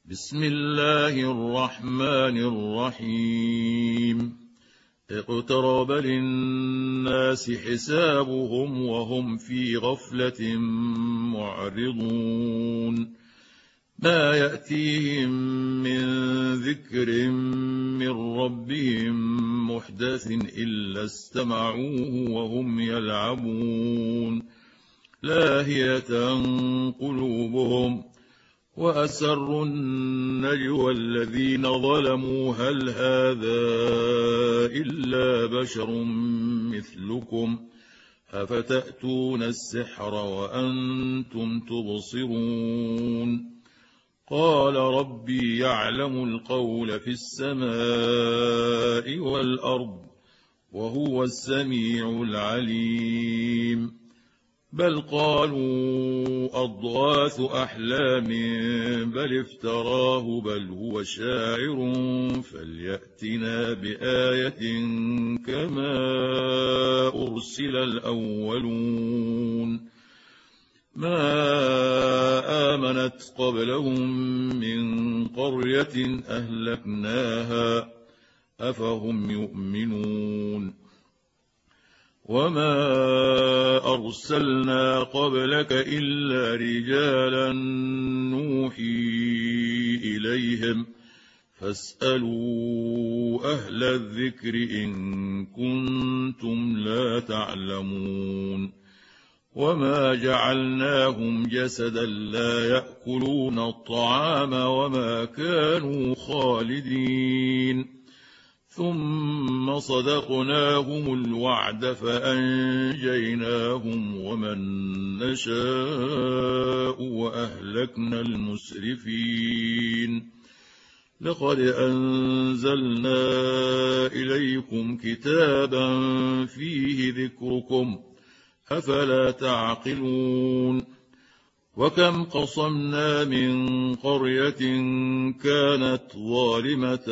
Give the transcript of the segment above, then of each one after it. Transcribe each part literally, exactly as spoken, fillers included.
بسم الله الرحمن الرحيم اقترب للناس حسابهم وهم في غفلة معرضون ما يأتيهم من ذكر من ربهم محدث إلا استمعوه وهم يلعبون لاهية قلوبهم وأسروا النجوى الذين ظلموا هل هذا إلا بشر مثلكم أفتأتون السحر وأنتم تبصرون قال ربي يعلم القول في السماء والأرض وهو السميع العليم بل قالوا أضغاث أحلام بل افتراه بل هو شاعر فليأتنا بآية كما أرسل الأولون ما آمنت قبلهم من قرية أهلكناها أفهم يؤمنون وما أرسلنا قبلك إلا رجالا نوحي إليهم فاسألوا أهل الذكر إن كنتم لا تعلمون وما جعلناهم جسدا لا يأكلون الطعام وما كانوا خالدين ثم صدقناهم الوعد فأنجيناهم ومن نشاء وأهلكنا المسرفين لقد أنزلنا إليكم كتابا فيه ذكركم أفلا تعقلون وكم قصمنا من قرية كانت ظالمة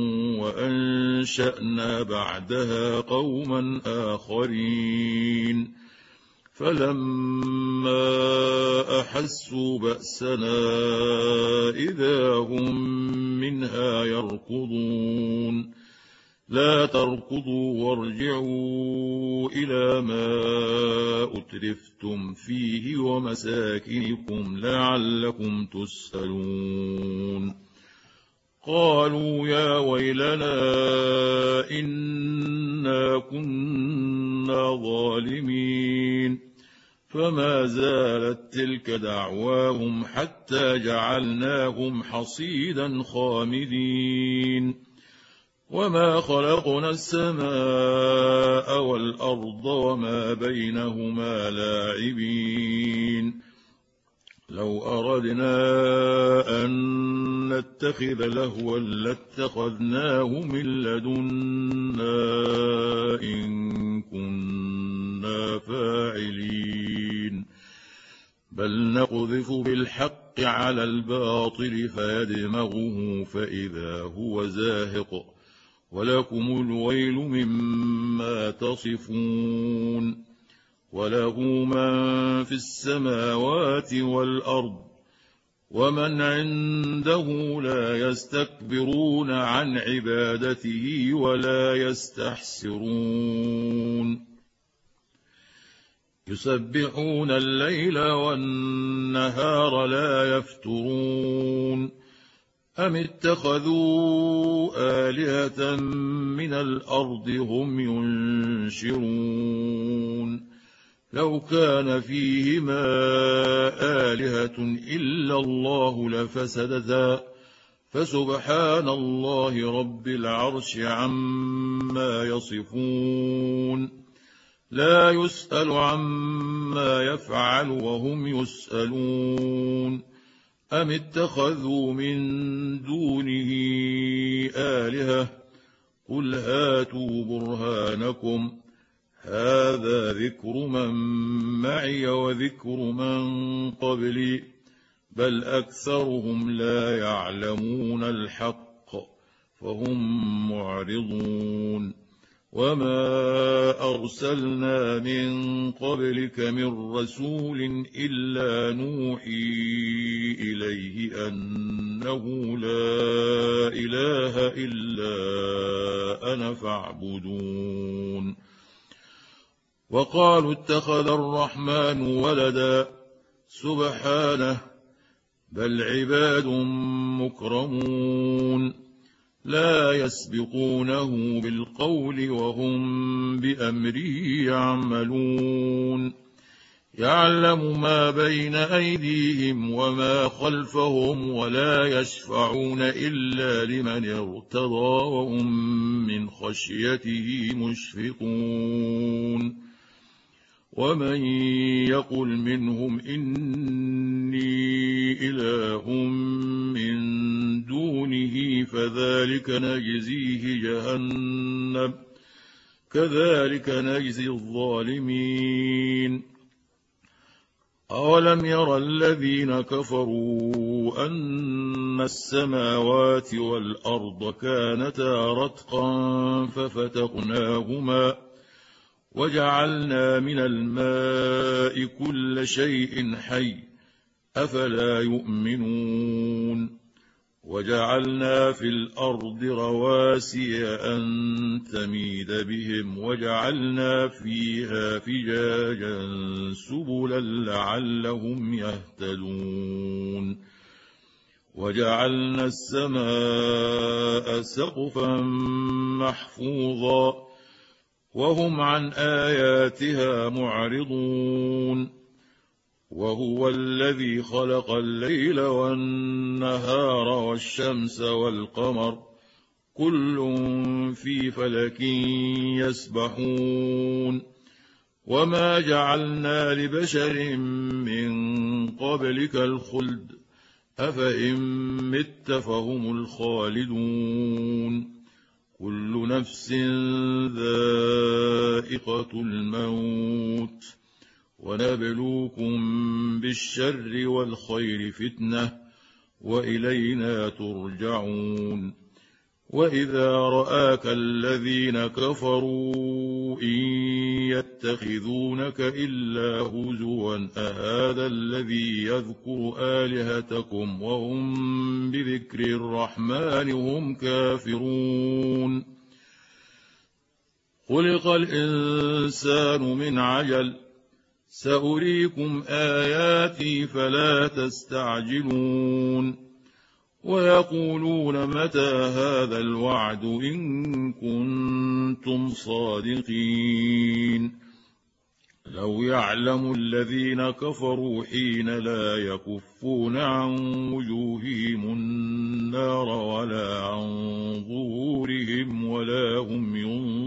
وأنشأنا بعدها قوما آخرين فلما أحسوا بأسنا إذا هم منها يركضون لا تركضوا وارجعوا إلى ما أترفتم فيه ومساكنكم لعلكم تسألون قالوا يا ويلنا إنا كنا ظالمين فما زالت تلك دعواهم حتى جعلناهم حصيدا خامدين وما خلقنا السماء والأرض وما بينهما لاعبين لو أردنا أن نتخذ لهوا لاتخذناه من لدنا إن كنا فاعلين بل نقذف بالحق على الباطل فيدمغه فإذا هو زاهق ولكم الويل مما تصفون وله من في السماوات والأرض ومن عنده لا يستكبرون عن عبادته ولا يستحسرون يسبحون الليل والنهار لا يفترون أم اتخذوا آلهة من الأرض هم ينشرون لو كان فيهما آلهة إلا الله لفسدتا فسبحان الله رب العرش عما يصفون لا يسأل عما يفعل وهم يسألون أم اتخذوا من دونه آلهة قل هاتوا برهانكم هذا ذكر من معي وذكر من قبلي بل أكثرهم لا يعلمون الحق فهم معرضون وما أرسلنا من قبلك من رسول إلا نوحي إليه أنه لا إله إلا أنا فاعبدون وقالوا اتخذ الرحمن ولدا سبحانه بل عباد مكرمون لا يسبقونه بالقول وهم بأمره يعملون يعلم ما بين أيديهم وما خلفهم ولا يشفعون إلا لمن ارتضى وهم من خشيته مشفقون ومن يقل منهم إني إله من دونه فذلك نجزيه جهنم كذلك نجزي الظالمين أولم ير الذين كفروا أن السماوات والأرض كانتا رتقا ففتقناهما وجعلنا من الماء كل شيء حي أفلا يؤمنون وجعلنا في الأرض رواسي أن تميد بهم وجعلنا فيها فجاجا سبلا لعلهم يهتدون وجعلنا السماء سقفا محفوظا وهم عن آياتها معرضون وهو الذي خلق الليل والنهار والشمس والقمر كل في فلك يسبحون وما جعلنا لبشر من قبلك الخلد أفإن مت فهم الخالدون كل نفس ذائقة الموت ونبلوكم بالشر والخير فتنة وإلينا ترجعون وإذا رآك الذين كفروا إن يتخذونك إلا هزوا أهذا الذي يذكر آلهتكم وهم بذكر الرحمن هم كافرون خلق الإنسان من عجل سأريكم آياتي فلا تستعجلون ويقولون متى هذا الوعد إن كنتم صادقين لو يعلم الذين كفروا حين لا يكفون عن وجوههم النار ولا عن ظهورهم ولا هم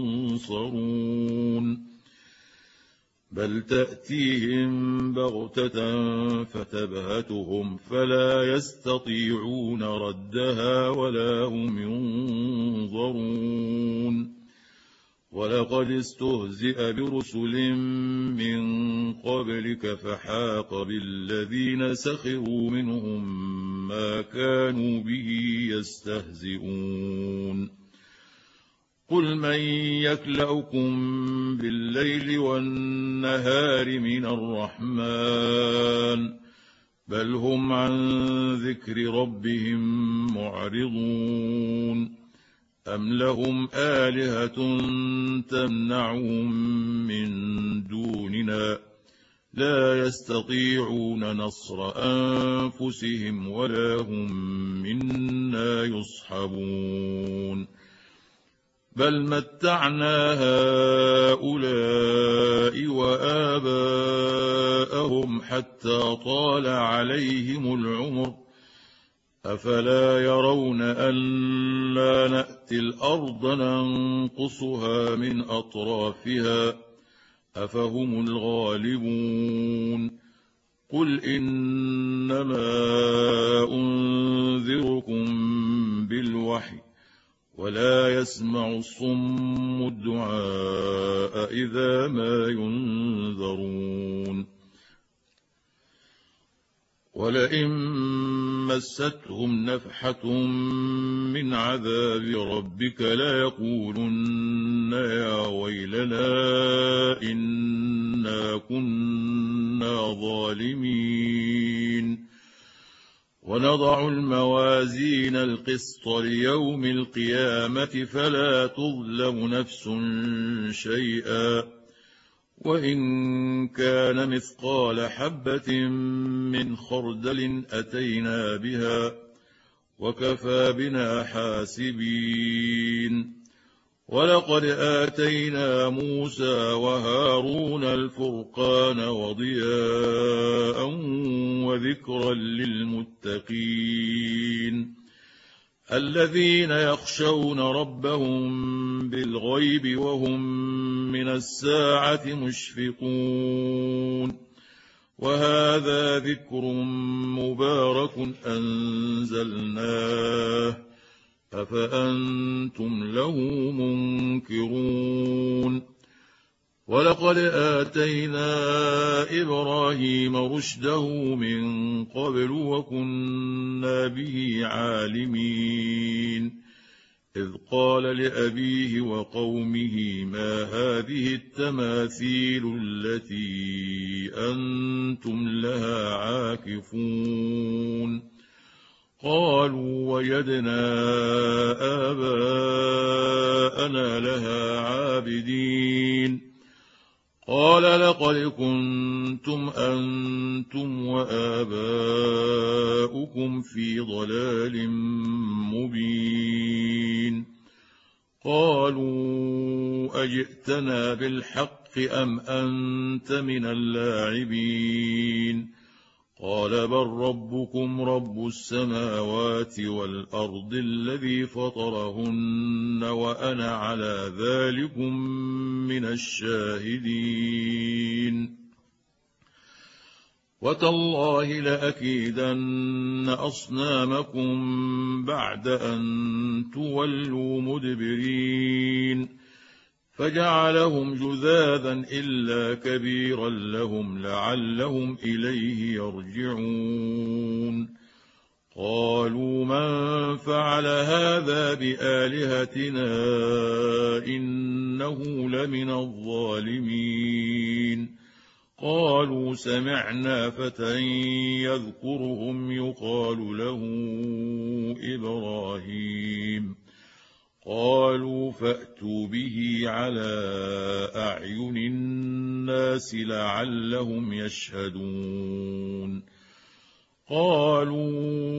ينصرون بل تأتيهم بغتة فتبهتهم فلا يستطيعون ردها ولا هم ينظرون ولقد استهزئ برسل من قبلك فحاق بالذين سخروا منهم ما كانوا به يستهزئون قل من يكلؤكم بالليل والنهار من الرحمن بل هم عن ذكر ربهم معرضون أم لهم آلهة تمنعهم من دوننا لا يستطيعون نصر أنفسهم ولا هم منا يصحبون بل متعنا هؤلاء وآباءهم حتى طال عليهم العمر أفلا يرون ألا نأتي الأرض ننقصها من أطرافها أفهم الغالبون قل إنما أنذركم بالوحي ولا يسمع الصم الدعاء إذا ما ينذرون ولئن مستهم نفحة من عذاب ربك ليقولن يا ويلنا إنا كنا ظالمين ونضع الموازين القسط ليوم القيامة فلا تظلم نفس شيئا وإن كان مثقال حبة من خردل أتينا بها وكفى بنا حاسبين ولقد آتينا موسى وهارون الفرقان وضياء وذكرا للمتقين الذين يخشون ربهم بالغيب وهم من الساعة مشفقون وهذا ذكر مبارك أنزلناه أفأنتم له منكرون ولقد آتينا إبراهيم رشده من قبل وكنا به عالمين إذ قال لأبيه وقومه ما هذه التماثيل التي أنتم لها عاكفون قالوا وجدنا آباءنا لها عابدين قال لقد كنتم أنتم وآباؤكم في ضلال مبين قالوا أجئتنا بالحق أم أنت من اللاعبين قال بل ربكم رب السماوات والأرض الذي فطرهن وأنا على ذلكم من الشاهدين وتالله لأكيدن أصنامكم بعد أن تولوا مدبرين فجعلهم جذاذا إلا كبيرا لهم لعلهم إليه يرجعون قالوا من فعل هذا بآلهتنا إنه لمن الظالمين قالوا سمعنا فتى يذكرهم يقال له إبراهيم قالوا فأتوا به على أعين الناس لعلهم يشهدون قالوا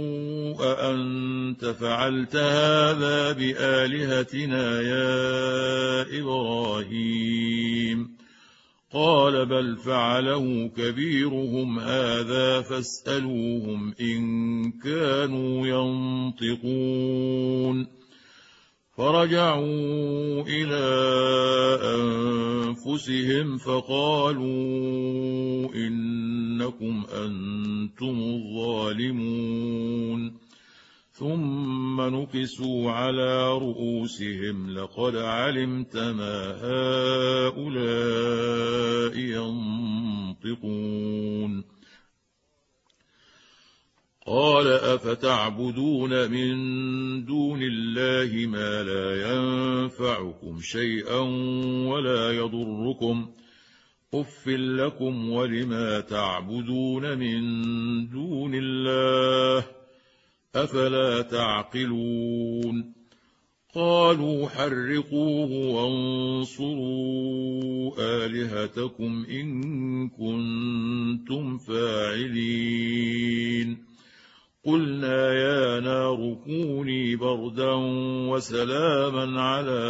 أأنت فعلت هذا بآلهتنا يا إبراهيم قال بل فعله كبيرهم هذا فاسألوهم إن كانوا ينطقون فرجعوا إلى أنفسهم فقالوا إنكم أنتم الظالمون ثم نكسوا على رؤوسهم لقد علمت ما هؤلاء ينطقون قال أفتعبدون من دون الله ما لا ينفعكم شيئا ولا يضركم أف لكم ولما تعبدون من دون الله أفلا تعقلون قالوا حرقوه وانصروا آلهتكم إن كنتم فاعلين قلنا يا نار كوني بردا وسلاما على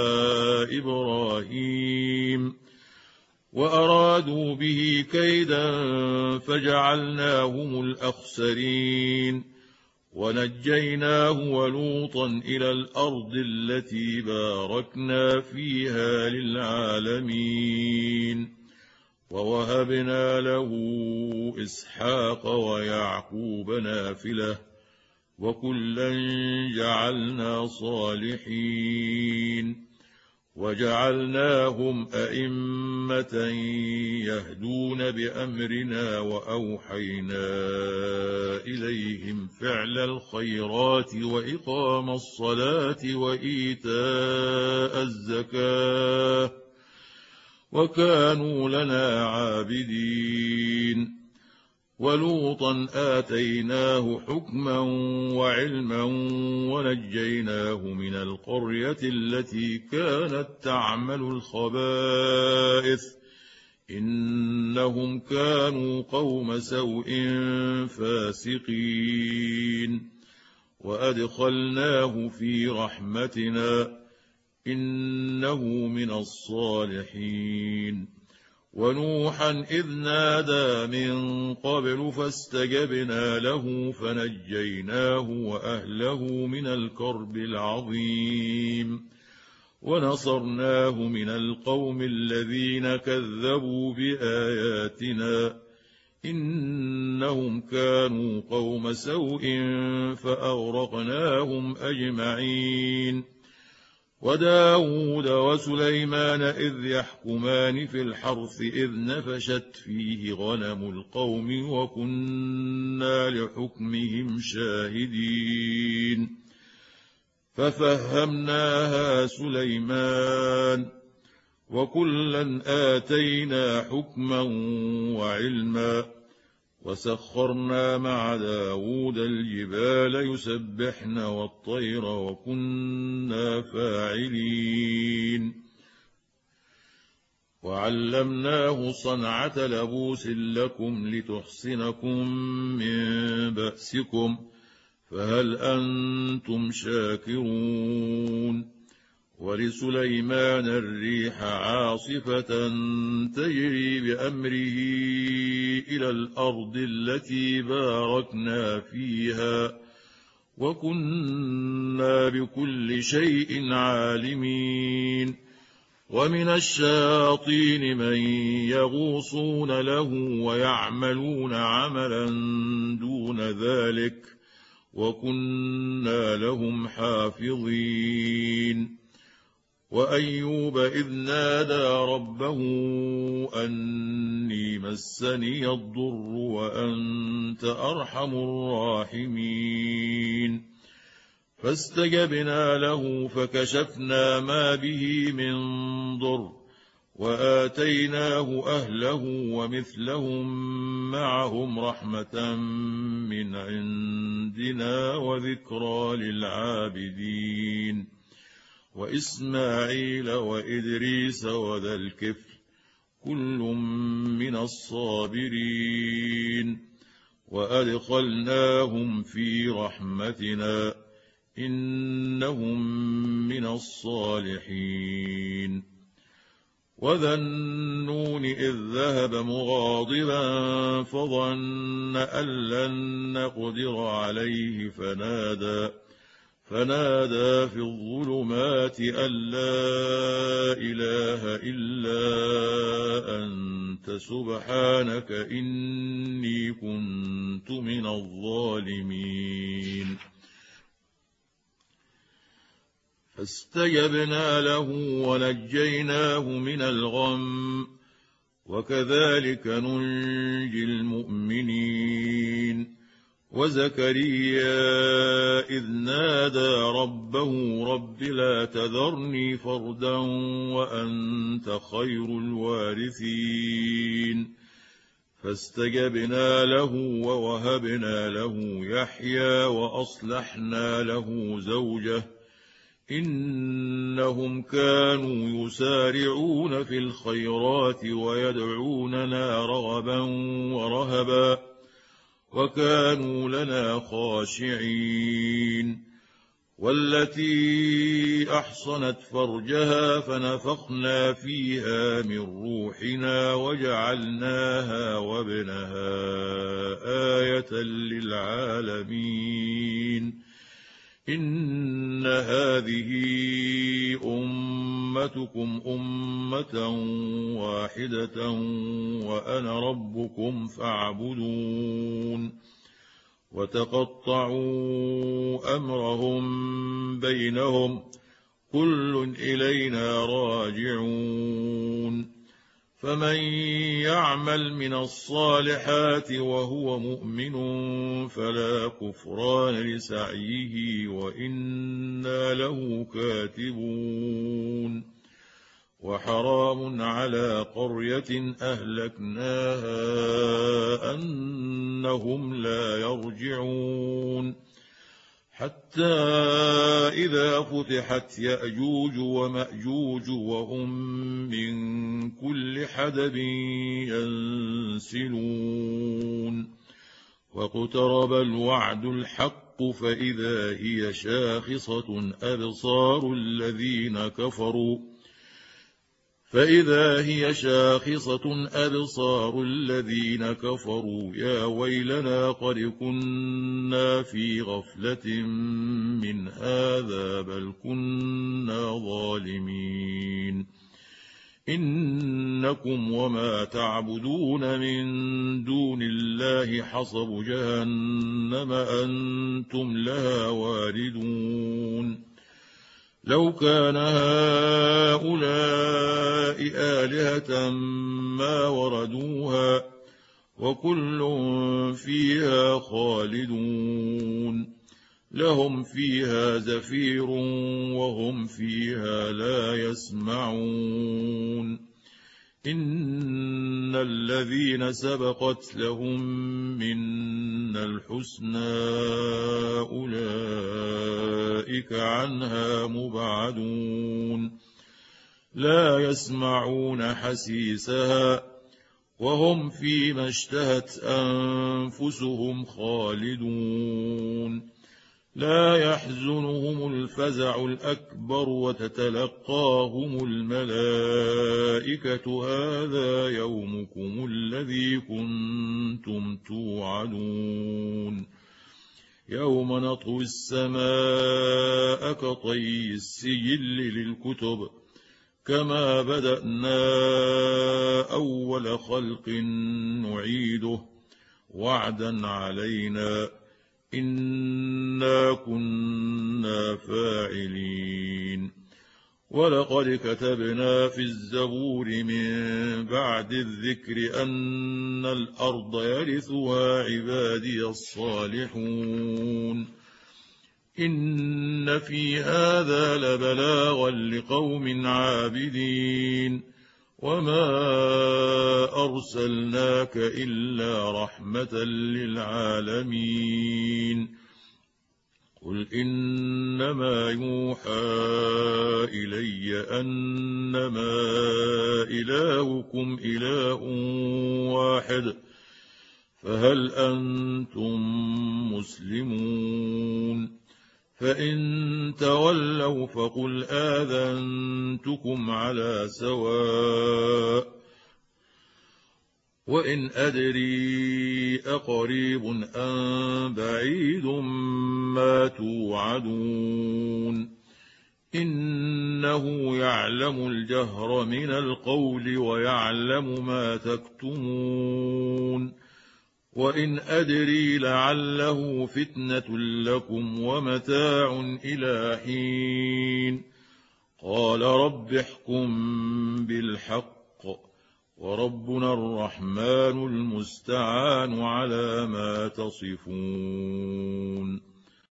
إبراهيم وأرادوا به كيدا فجعلناهم الأخسرين ونجيناه ولوطا إلى الأرض التي باركنا فيها للعالمين ووهبنا له إسحاق ويعقوب نافلة وكلا جعلنا صالحين وجعلناهم أئمة يهدون بأمرنا وأوحينا إليهم فعل الخيرات وإقام الصلاة وإيتاء الزكاة وكانوا لنا عابدين. ولوطا آتيناه حكما وعلما ونجيناه من القرية التي كانت تعمل الخبائث إنهم كانوا قوم سوء فاسقين. وأدخلناه في رحمتنا إنه من الصالحين. ونوحا إذ نادى من قبل فاستجبنا له فنجيناه وأهله من الكرب العظيم ونصرناه من القوم الذين كذبوا بآياتنا إنهم كانوا قوم سوء فأغرقناهم أجمعين. وداود وسليمان إذ يحكمان في الحرث إذ نفشت فيه غنم القوم وكنا لحكمهم شاهدين. ففهمناها سليمان وكلا آتينا حكما وعلما وسخرنا مع داود الجبال يسبحن والطير وكنا فاعلين. وعلمناه صنعة لبوس لكم لتحصنكم من بأسكم فهل أنتم شاكرون. ولسليمان الريح عاصفة تجري بأمره إلى الأرض التي باركنا فيها وكنا بكل شيء عالمين. ومن الشياطين من يغوصون له ويعملون عملا دون ذلك وكنا لهم حافظين. وأيوب إذ نادى ربه أني مسني الضر وأنت أرحم الراحمين فاستجبنا له فكشفنا ما به من ضر وآتيناه أهله ومثلهم معهم رحمة من عندنا وذكرى للعابدين. وإسماعيل وإدريس وذا الكفل كل من الصابرين وأدخلناهم في رحمتنا إنهم من الصالحين. وذا النون إذ ذهب مغاضبا فظن أن لن نقدر عليه فنادى فنادى في الظلمات أن لا إله إلا أنت سبحانك إني كنت من الظالمين. فاستجبنا له ونجيناه من الغم وكذلك ننجي المؤمنين. وزكريا إذ نادى ربه رب لا تذرني فردا وأنت خير الوارثين فاستجبنا له ووهبنا له يحيى وأصلحنا له زوجه إنهم كانوا يسارعون في الخيرات ويدعوننا رغبا ورهبا وكانوا لنا خاشعين. والتي أحصنت فرجها فنفخنا فيها من روحنا وجعلناها وابنها آية للعالمين. إن هذه أمتكم أمة واحدة وأنا ربكم فاعبدون. وتقطعوا أمرهم بينهم كل إلينا راجعون فمن يعمل من الصالحات وهو مؤمن فلا كفران لسعيه وإنا له كاتبون وحرام على قرية أهلكناها أنهم لا يرجعون حتى إذا فتحت يأجوج ومأجوج وهم من كل حدب ينسلون واقترب الوعد الحق فإذا هي شاخصة أبصار الذين كفروا فإذا هي شاخصة أبصار الذين كفروا يا ويلنا قد كنا في غفلة من هذا بل كنا ظالمين إنكم وما تعبدون من دون الله حصب جهنم أنتم لها واردون لو كان هؤلاء آلهة ما وردوها وكل فيها خالدون لهم فيها زفير وهم فيها لا يسمعون إن الذين سبقت لهم منا الحسنى أولئك عنها مبعدون لا يسمعون حسيسها وهم فيما اشتهت أنفسهم خالدون لا يحزنهم الفزع الأكبر وتتلقاهم الملائكة هذا يومكم الذي كنتم توعدون يوم نطوي السماء كطي السجل للكتب كما بدأنا أول خلق نعيده وعدا علينا إنا كنا فاعلين ولقد كتبنا في الزبور من بعد الذكر أن الأرض يرثها عبادي الصالحون إن في هذا لبلاغا لقوم عابدين وما أرسلناك إلا رحمة للعالمين قل إنما يوحى إلي أنما إلهكم إله واحد فهل أنتم مسلمون فإن تولوا فقل آذنتكم على سواء وإن أدري أقريب أم بعيد ما توعدون إنه يعلم الجهر من القول ويعلم ما تكتمون وإن أدري لعله فتنة لكم ومتاع إلى حين قال رب احكم بالحق وربنا الرحمن المستعان على ما تصفون